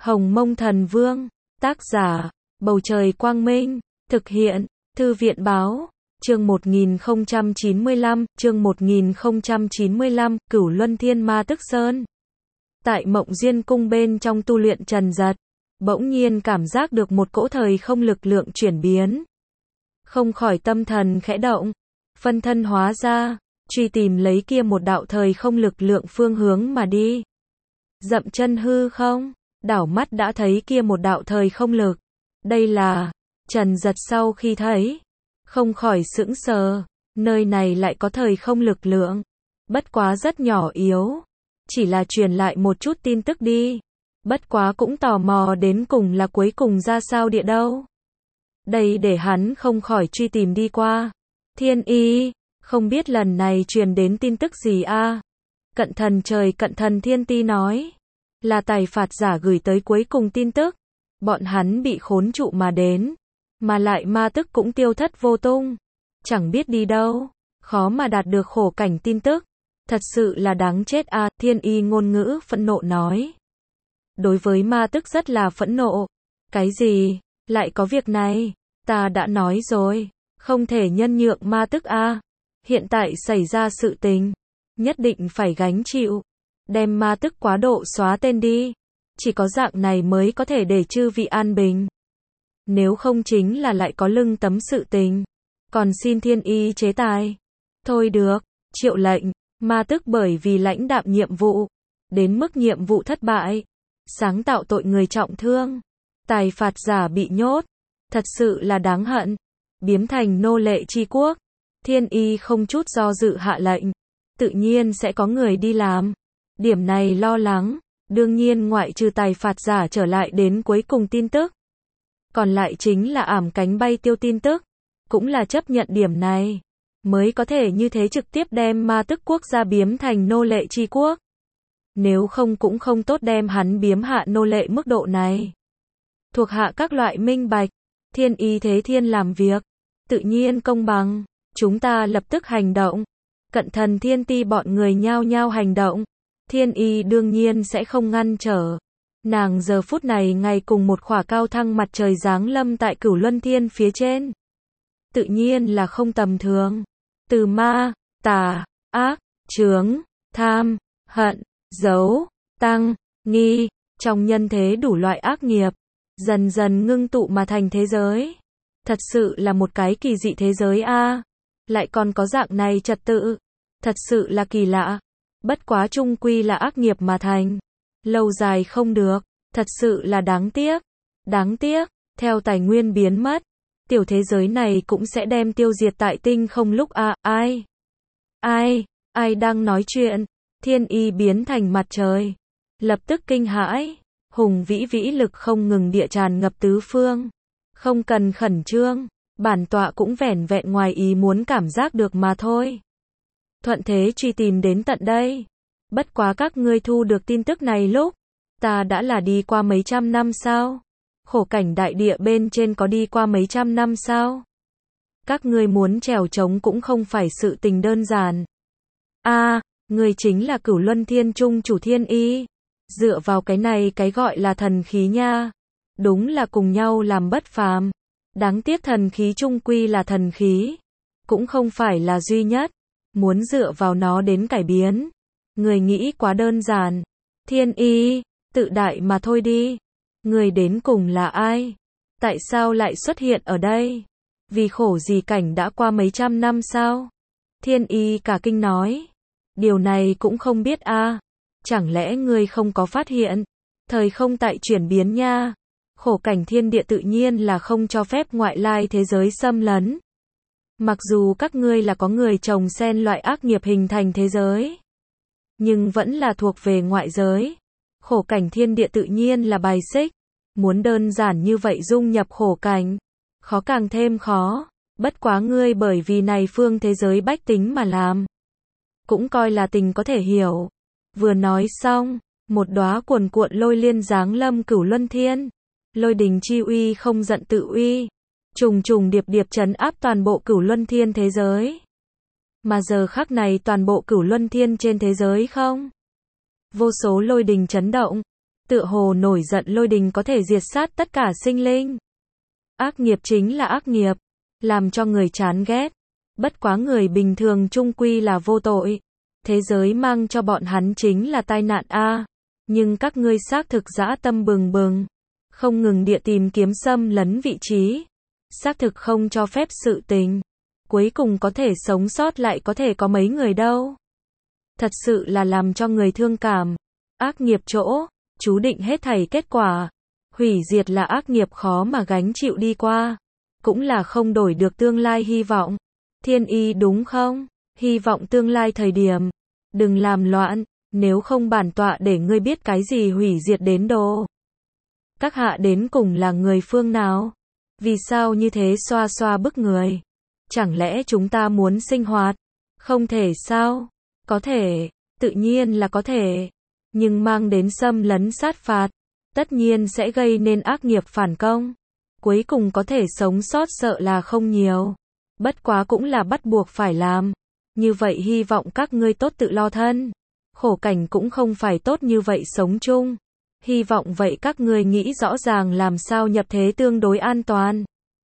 Hồng Mông Thần Vương, tác giả, Bầu Trời Quang Minh, thực hiện, Thư viện Báo, chương 1095, Cửu Luân Thiên Ma Tức Sơn. Tại Mộng Duyên Cung bên trong tu luyện Trần Giật, bỗng nhiên cảm giác được một cỗ thời không lực lượng chuyển biến. Không khỏi tâm thần khẽ động, phân thân hóa ra, truy tìm lấy kia một đạo thời không lực lượng phương hướng mà đi. Dậm chân hư không, đảo mắt đã thấy kia một đạo thời không lực. Đây là, Trần Giật sau khi thấy, không khỏi sững sờ, nơi này lại có thời không lực lượng. Bất quá rất nhỏ yếu, chỉ là truyền lại một chút tin tức đi. Bất quá cũng tò mò đến cùng là cuối cùng ra sao địa đâu. Đây để hắn không khỏi truy tìm đi qua. Thiên Y, không biết lần này truyền đến tin tức gì a? Cận thần trời Cận thần Thiên Ti nói, là tài phạt giả gửi tới cuối cùng tin tức. Bọn hắn bị khốn trụ mà đến, mà lại ma tức cũng tiêu thất vô tung, chẳng biết đi đâu, khó mà đạt được khổ cảnh tin tức. Thật sự là đáng chết a, Thiên Y ngôn ngữ phẫn nộ nói. Đối với ma tức rất là phẫn nộ. Cái gì? Lại có việc này? Ta đã nói rồi, không thể nhân nhượng ma tức a. Hiện tại xảy ra sự tình, nhất định phải gánh chịu. Đem ma tức quá độ xóa tên đi. Chỉ có dạng này mới có thể để chư vị an bình. Nếu không chính là lại có lưng tấm sự tình. Còn xin Thiên Y chế tài. Thôi được, triệu lệnh, ma tức bởi vì lãnh đạm nhiệm vụ, đến mức nhiệm vụ thất bại, sáng tạo tội người trọng thương, tài phạt giả bị nhốt, thật sự là đáng hận, biếm thành nô lệ chi quốc. Thiên Y không chút do dự hạ lệnh, tự nhiên sẽ có người đi làm. Điểm này lo lắng, đương nhiên ngoại trừ tài phạt giả trở lại đến cuối cùng tin tức. Còn lại chính là ảm cánh bay tiêu tin tức, cũng là chấp nhận điểm này, mới có thể như thế trực tiếp đem ma tức quốc gia biếm thành nô lệ chi quốc. Nếu không cũng không tốt đem hắn biếm hạ nô lệ mức độ này. Thuộc hạ các loại minh bạch, Thiên Y thế thiên làm việc, tự nhiên công bằng, chúng ta lập tức hành động. Cận thần Thiên Ti bọn người nhao nhao hành động, Thiên Y đương nhiên sẽ không ngăn trở. Nàng giờ phút này ngay cùng một khỏa cao thăng mặt trời giáng lâm tại Cửu Luân Thiên phía trên. Tự nhiên là không tầm thường. Từ ma, tà, ác, chướng, tham, hận, giấu, tăng, nghi, trong nhân thế đủ loại ác nghiệp, dần dần ngưng tụ mà thành thế giới. Thật sự là một cái kỳ dị thế giới a. Lại còn có dạng này trật tự. Thật sự là kỳ lạ. Bất quá chung quy là ác nghiệp mà thành. Lâu dài không được. Thật sự là đáng tiếc. Đáng tiếc, theo tài nguyên biến mất, tiểu thế giới này cũng sẽ đem tiêu diệt tại tinh không lúc a. Ai đang nói chuyện? Thiên Y biến thành mặt trời, lập tức kinh hãi, hùng vĩ vĩ lực không ngừng địa tràn ngập tứ phương. Không cần khẩn trương, bản tọa cũng vẻn vẹn ngoài ý muốn cảm giác được mà thôi. Thuận thế truy tìm đến tận đây. Bất quá các ngươi thu được tin tức này lúc, ta đã là đi qua mấy trăm năm sao? Khổ cảnh đại địa bên trên có đi qua mấy trăm năm sao? Các ngươi muốn trèo trống cũng không phải sự tình đơn giản. Ngươi chính là Cửu Luân Thiên Trung chủ Thiên Y. Dựa vào cái này cái gọi là thần khí nha. Đúng là cùng nhau làm bất phàm. Đáng tiếc thần khí chung quy là thần khí, cũng không phải là duy nhất. Muốn dựa vào nó đến cải biến, người nghĩ quá đơn giản. Thiên Y, tự đại mà thôi đi. Người đến cùng là ai? Tại sao lại xuất hiện ở đây? Vì khổ gì cảnh đã qua mấy trăm năm sao? Thiên Y cả kinh nói. Điều này cũng không biết a. Chẳng lẽ ngươi không có phát hiện? Thời không tại chuyển biến nha. Khổ cảnh thiên địa tự nhiên là không cho phép ngoại lai thế giới xâm lấn. Mặc dù các ngươi là có người trồng xen loại ác nghiệp hình thành thế giới, nhưng vẫn là thuộc về ngoại giới. Khổ cảnh thiên địa tự nhiên là bài xích. Muốn đơn giản như vậy dung nhập khổ cảnh, khó càng thêm khó. Bất quá ngươi bởi vì này phương thế giới bách tính mà làm, cũng coi là tình có thể hiểu. Vừa nói xong, một đóa cuồn cuộn lôi liên giáng lâm Cửu Luân Thiên. Lôi đình chi uy không giận tự uy, trùng trùng điệp điệp trấn áp toàn bộ Cửu Luân Thiên thế giới. Mà giờ khắc này toàn bộ Cửu Luân Thiên trên thế giới không, vô số lôi đình chấn động, tựa hồ nổi giận lôi đình có thể diệt sát tất cả sinh linh. Ác nghiệp chính là ác nghiệp, làm cho người chán ghét. Bất quá người bình thường chung quy là vô tội. Thế giới mang cho bọn hắn chính là tai nạn a. Nhưng các ngươi xác thực dã tâm bừng bừng, không ngừng địa tìm kiếm xâm lấn vị trí, xác thực không cho phép sự tình. Cuối cùng có thể sống sót lại có thể có mấy người đâu. Thật sự là làm cho người thương cảm. Ác nghiệp chỗ, chú định hết thảy kết quả. Hủy diệt là ác nghiệp khó mà gánh chịu đi qua. Cũng là không đổi được tương lai hy vọng. Thiên ý đúng không? Hy vọng tương lai thời điểm. Đừng làm loạn, nếu không bản tọa để ngươi biết cái gì hủy diệt đến độ. Các hạ đến cùng là người phương nào? Vì sao như thế xoa xoa bức người? Chẳng lẽ chúng ta muốn sinh hoạt? Không thể sao? Có thể, tự nhiên là có thể. Nhưng mang đến xâm lấn sát phạt, tất nhiên sẽ gây nên ác nghiệp phản công. Cuối cùng có thể sống sót sợ là không nhiều. Bất quá cũng là bắt buộc phải làm. Như vậy hy vọng các ngươi tốt tự lo thân. Khổ cảnh cũng không phải tốt như vậy sống chung. Hy vọng vậy các ngươi nghĩ rõ ràng làm sao nhập thế tương đối an toàn.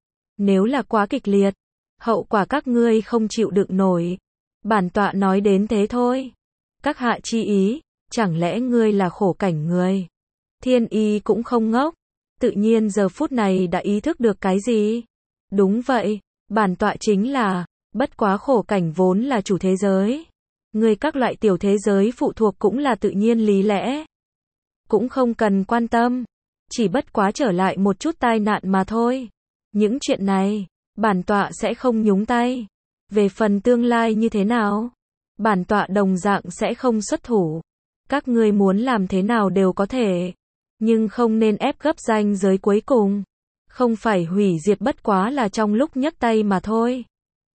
Nếu là quá kịch liệt, hậu quả các ngươi không chịu đựng nổi. Bản tọa nói đến thế thôi. Các hạ chi ý, chẳng lẽ ngươi là khổ cảnh người? Thiên ý cũng không ngốc. Tự nhiên giờ phút này đã ý thức được cái gì? Đúng vậy, bản tọa chính là, bất quá khổ cảnh vốn là chủ thế giới. Người các loại tiểu thế giới phụ thuộc cũng là tự nhiên lý lẽ. Cũng không cần quan tâm. Chỉ bất quá trở lại một chút tai nạn mà thôi. Những chuyện này, bản tọa sẽ không nhúng tay. Về phần tương lai như thế nào, bản tọa đồng dạng sẽ không xuất thủ. Các ngươi muốn làm thế nào đều có thể. Nhưng không nên ép gấp ranh giới cuối cùng. Không phải hủy diệt bất quá là trong lúc nhấc tay mà thôi.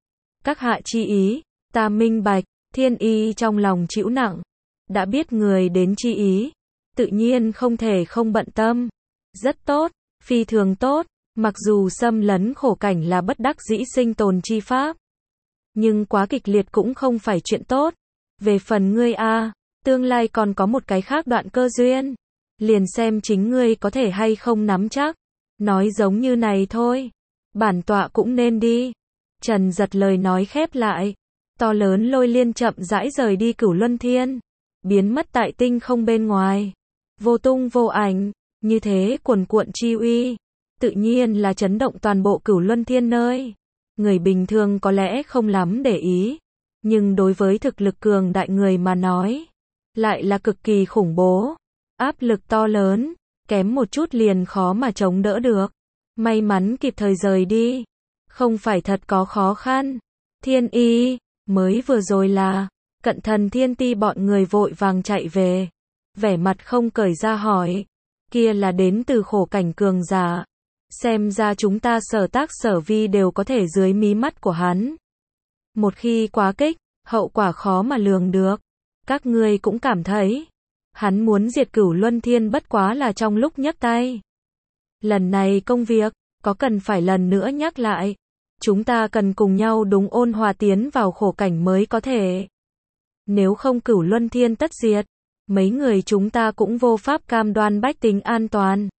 Các hạ chi ý, ta minh bạch. Thiên ý trong lòng chịu nặng. Đã biết người đến chi ý, tự nhiên không thể không bận tâm. Rất tốt, phi thường tốt. Mặc dù xâm lấn khổ cảnh là bất đắc dĩ sinh tồn chi pháp, nhưng quá kịch liệt cũng không phải chuyện tốt. Về phần ngươi a, tương lai còn có một cái khác đoạn cơ duyên. Liền xem chính ngươi có thể hay không nắm chắc. Nói giống như này thôi. Bản tọa cũng nên đi. Trần Giật lời nói khép lại. To lớn lôi liên chậm rãi rời đi Cửu Luân Thiên. Biến mất tại tinh không bên ngoài. Vô tung vô ảnh. Như thế cuồn cuộn chi uy. Tự nhiên là chấn động toàn bộ Cửu Luân Thiên nơi. Người bình thường có lẽ không lắm để ý. Nhưng đối với thực lực cường đại người mà nói, lại là cực kỳ khủng bố. Áp lực to lớn, kém một chút liền khó mà chống đỡ được. May mắn kịp thời rời đi. Không phải thật có khó khăn. Thiên ý, mới vừa rồi là, Cận Thần Thiên Ti bọn người vội vàng chạy về. Vẻ mặt không cởi ra hỏi. Kia là đến từ khổ cảnh cường giả. Xem ra chúng ta sở tác sở vi đều có thể dưới mí mắt của hắn. Một khi quá kích, hậu quả khó mà lường được. Các ngươi cũng cảm thấy, hắn muốn diệt Cửu Luân Thiên bất quá là trong lúc nhấc tay. Lần này công việc, có cần phải lần nữa nhắc lại. Chúng ta cần cùng nhau đúng ôn hòa tiến vào khổ cảnh mới có thể. Nếu không Cửu Luân Thiên tất diệt, mấy người chúng ta cũng vô pháp cam đoan bách tính an toàn.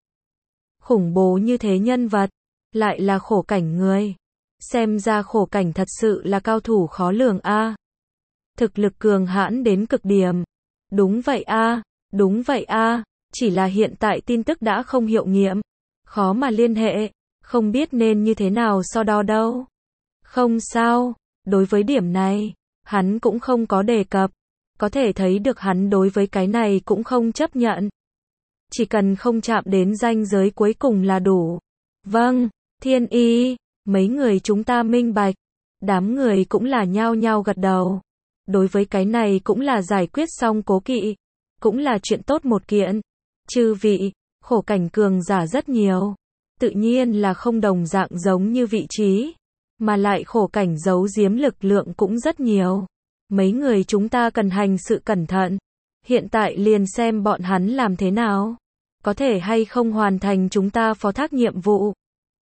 Khủng bố như thế nhân vật, lại là khổ cảnh người. Xem ra khổ cảnh thật sự là cao thủ khó lường a. Thực lực cường hãn đến cực điểm. Đúng vậy a, đúng vậy a, chỉ là hiện tại tin tức đã không hiệu nghiệm, khó mà liên hệ, không biết nên như thế nào so đo đâu. Không sao, đối với điểm này, hắn cũng không có đề cập, có thể thấy được hắn đối với cái này cũng không chấp nhận. Chỉ cần không chạm đến ranh giới cuối cùng là đủ. Vâng, Thiên ý, mấy người chúng ta minh bạch. Đám người cũng là nhao nhao gật đầu. Đối với cái này cũng là giải quyết xong cố kỵ. Cũng là chuyện tốt một kiện. Chư vị, khổ cảnh cường giả rất nhiều. Tự nhiên là không đồng dạng giống như vị trí. Mà lại khổ cảnh giấu giếm lực lượng cũng rất nhiều. Mấy người chúng ta cần hành sự cẩn thận. Hiện tại liền xem bọn hắn làm thế nào. Có thể hay không hoàn thành chúng ta phó thác nhiệm vụ.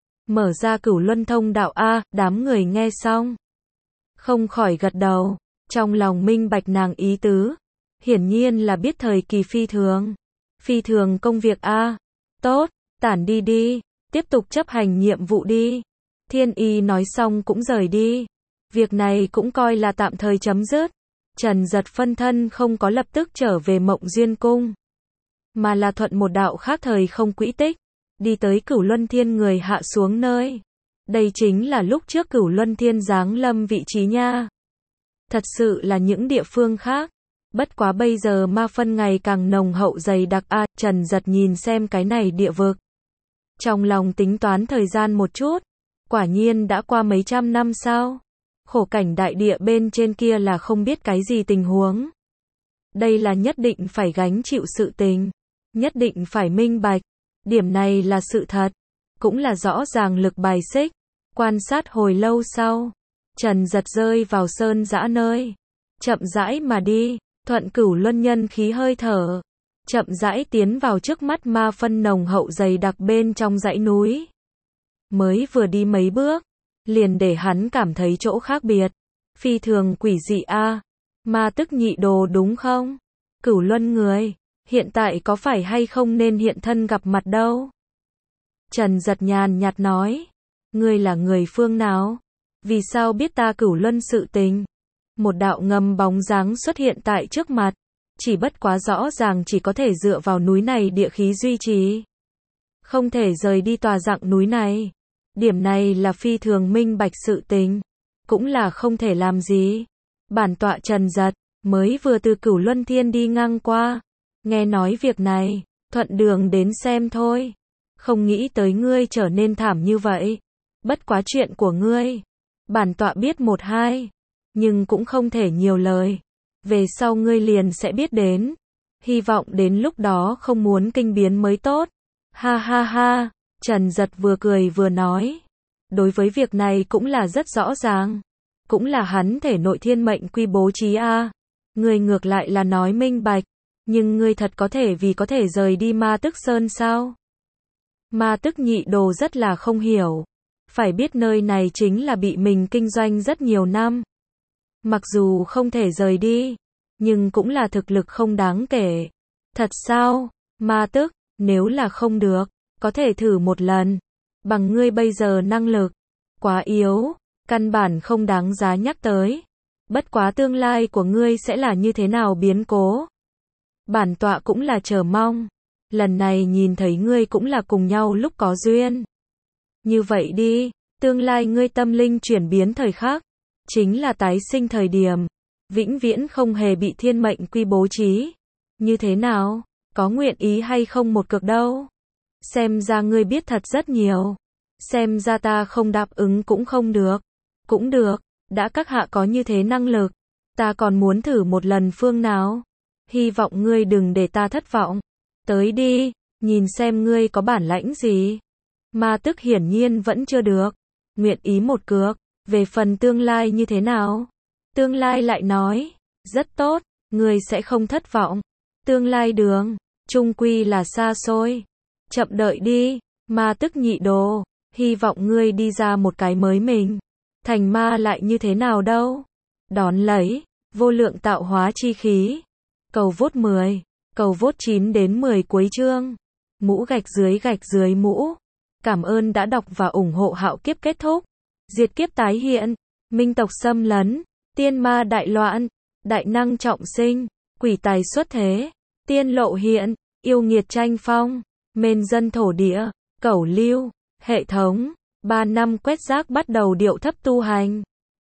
Mở ra Cửu Luân thông đạo a, đám người nghe xong. Không khỏi gật đầu. Trong lòng minh bạch nàng ý tứ. Hiển nhiên là biết thời kỳ phi thường. Phi thường công việc a. Tốt, tản đi đi, tiếp tục chấp hành nhiệm vụ đi. Thiên Y nói xong cũng rời đi. Việc này cũng coi là tạm thời chấm dứt. Trần Giật phân thân không có lập tức trở về Mộng Duyên Cung, mà là thuận một đạo khác thời không quỹ tích, đi tới Cửu Luân Thiên người hạ xuống nơi. Đây chính là lúc trước Cửu Luân Thiên giáng lâm vị trí nha. Thật sự là những địa phương khác. Bất quá bây giờ ma phân ngày càng nồng hậu dày đặc a. Trần Giật nhìn xem cái này địa vực, trong lòng tính toán thời gian một chút. Quả nhiên đã qua mấy trăm năm sao? Khổ cảnh đại địa bên trên kia là không biết cái gì tình huống. Đây là nhất định phải gánh chịu sự tình. Nhất định phải minh bạch. Điểm này là sự thật. Cũng là rõ ràng lực bài xích. Quan sát hồi lâu sau, Trần Giật rơi vào sơn dã nơi. Chậm rãi mà đi, thuận Cửu Luân nhân khí hơi thở. Chậm rãi tiến vào trước mắt ma phân nồng hậu dày đặc bên trong dãy núi. Mới vừa đi mấy bước, liền để hắn cảm thấy chỗ khác biệt. Phi thường quỷ dị a. Ma tức nhị đồ đúng không? Cửu Luân người, hiện tại có phải hay không nên hiện thân gặp mặt đâu? Trần Giật nhàn nhạt nói. Ngươi là người phương nào? Vì sao biết ta Cửu Luân sự tình? Một đạo ngầm bóng dáng xuất hiện tại trước mặt. Chỉ bất quá rõ ràng chỉ có thể dựa vào núi này địa khí duy trì. Không thể rời đi tòa dặng núi này. Điểm này là phi thường minh bạch sự tình. Cũng là không thể làm gì. Bản tọa Trần Giật, mới vừa từ Cửu Luân Thiên đi ngang qua. Nghe nói việc này, thuận đường đến xem thôi. Không nghĩ tới ngươi trở nên thảm như vậy. Bất quá chuyện của ngươi, bản tọa biết một hai, nhưng cũng không thể nhiều lời. Về sau ngươi liền sẽ biết đến. Hy vọng đến lúc đó không muốn kinh biến mới tốt. Ha ha ha, Trần Giật vừa cười vừa nói. Đối với việc này cũng là rất rõ ràng. Cũng là hắn thể nội thiên mệnh quy bố trí a. Ngươi ngược lại là nói minh bạch. Nhưng ngươi thật có thể vì có thể rời đi ma tức sơn sao? Ma tức nhị đồ rất là không hiểu. Phải biết nơi này chính là bị mình kinh doanh rất nhiều năm. Mặc dù không thể rời đi, nhưng cũng là thực lực không đáng kể. Thật sao? Ma tức, nếu là không được, có thể thử một lần. Bằng ngươi bây giờ năng lực, quá yếu, căn bản không đáng giá nhắc tới. Bất quá tương lai của ngươi sẽ là như thế nào biến cố. Bản tọa cũng là chờ mong. Lần này nhìn thấy ngươi cũng là cùng nhau lúc có duyên. Như vậy đi, tương lai ngươi tâm linh chuyển biến thời khắc, chính là tái sinh thời điểm, vĩnh viễn không hề bị thiên mệnh quy bố trí. Như thế nào, có nguyện ý hay không một cực đâu? Xem ra ngươi biết thật rất nhiều. Xem ra ta không đáp ứng cũng không được. Cũng được, đã các hạ có như thế năng lực, ta còn muốn thử một lần phương nào. Hy vọng ngươi đừng để ta thất vọng. Tới đi, nhìn xem ngươi có bản lãnh gì. Ma tức hiển nhiên vẫn chưa được. Nguyện ý một cược. Về phần tương lai như thế nào? Tương lai lại nói. Rất tốt, ngươi sẽ không thất vọng. Tương lai đường, chung quy là xa xôi. Chậm đợi đi, ma tức nhị đồ. Hy vọng ngươi đi ra một cái mới mình. Thành ma lại như thế nào đâu? Đón lấy, vô lượng tạo hóa chi khí. Cầu vốt 10. Cầu vốt 9 đến 10 cuối chương. Mũ gạch dưới mũ. Cảm ơn đã đọc và ủng hộ Hạo Kiếp kết thúc. Diệt kiếp tái hiện. Minh tộc xâm lấn. Tiên ma đại loạn. Đại năng trọng sinh. Quỷ tài xuất thế. Tiên lộ hiện. Yêu nghiệt tranh phong. Mên dân thổ địa. Cẩu lưu. Hệ thống. 3 năm quét rác bắt đầu điệu thấp tu hành.